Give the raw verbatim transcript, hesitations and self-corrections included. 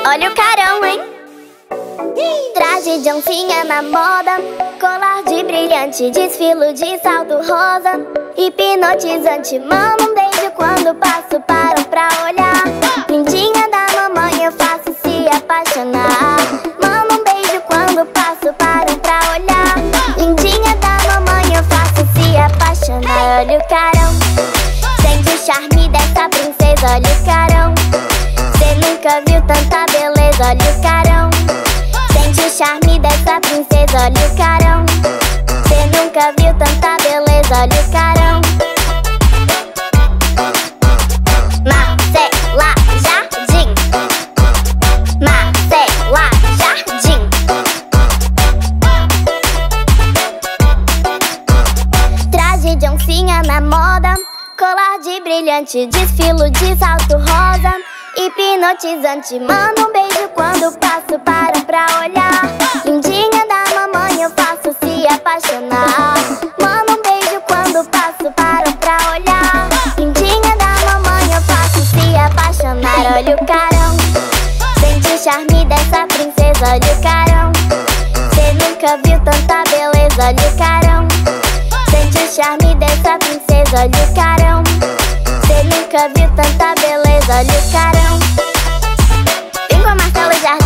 Olha o carão, hein? Traje de oncinha na moda, colar de brilhante, desfilo de salto rosa, hipnotizante, mano, um beijo quando passo, param pra olhar. Lindinha da mamãe, eu faço se apaixonar. Mano, um beijo quando passo, param pra olhar. Lindinha da mamãe, eu faço se apaixonar. Olha o carão, sente o charme dessa princesa. Olha o carão, cê nunca viu tanta beleza. Olha o carão, sente o charme dessa princesa. Olha o carão, cê nunca viu tanta beleza. Olha o carão. Marcela Jardim, Marcela Jardim. Traje de oncinha na moda, colar de brilhante, desfilo de salto rosa, hipnotizante, mano, um beijo quando passo, param pra olhar. Lindinha da mamãe, eu faço se apaixonar. Mano, um beijo quando passo, param pra olhar. Lindinha da mamãe, eu faço se apaixonar. Olha o carão, sente o charme dessa princesa. Olha o carão, cê nunca viu tanta beleza. Olha o carão, sente o charme dessa princesa. Olha o carão, cê nunca viu tanta beleza. Olha o carão. Vem com a Marcela Jardim.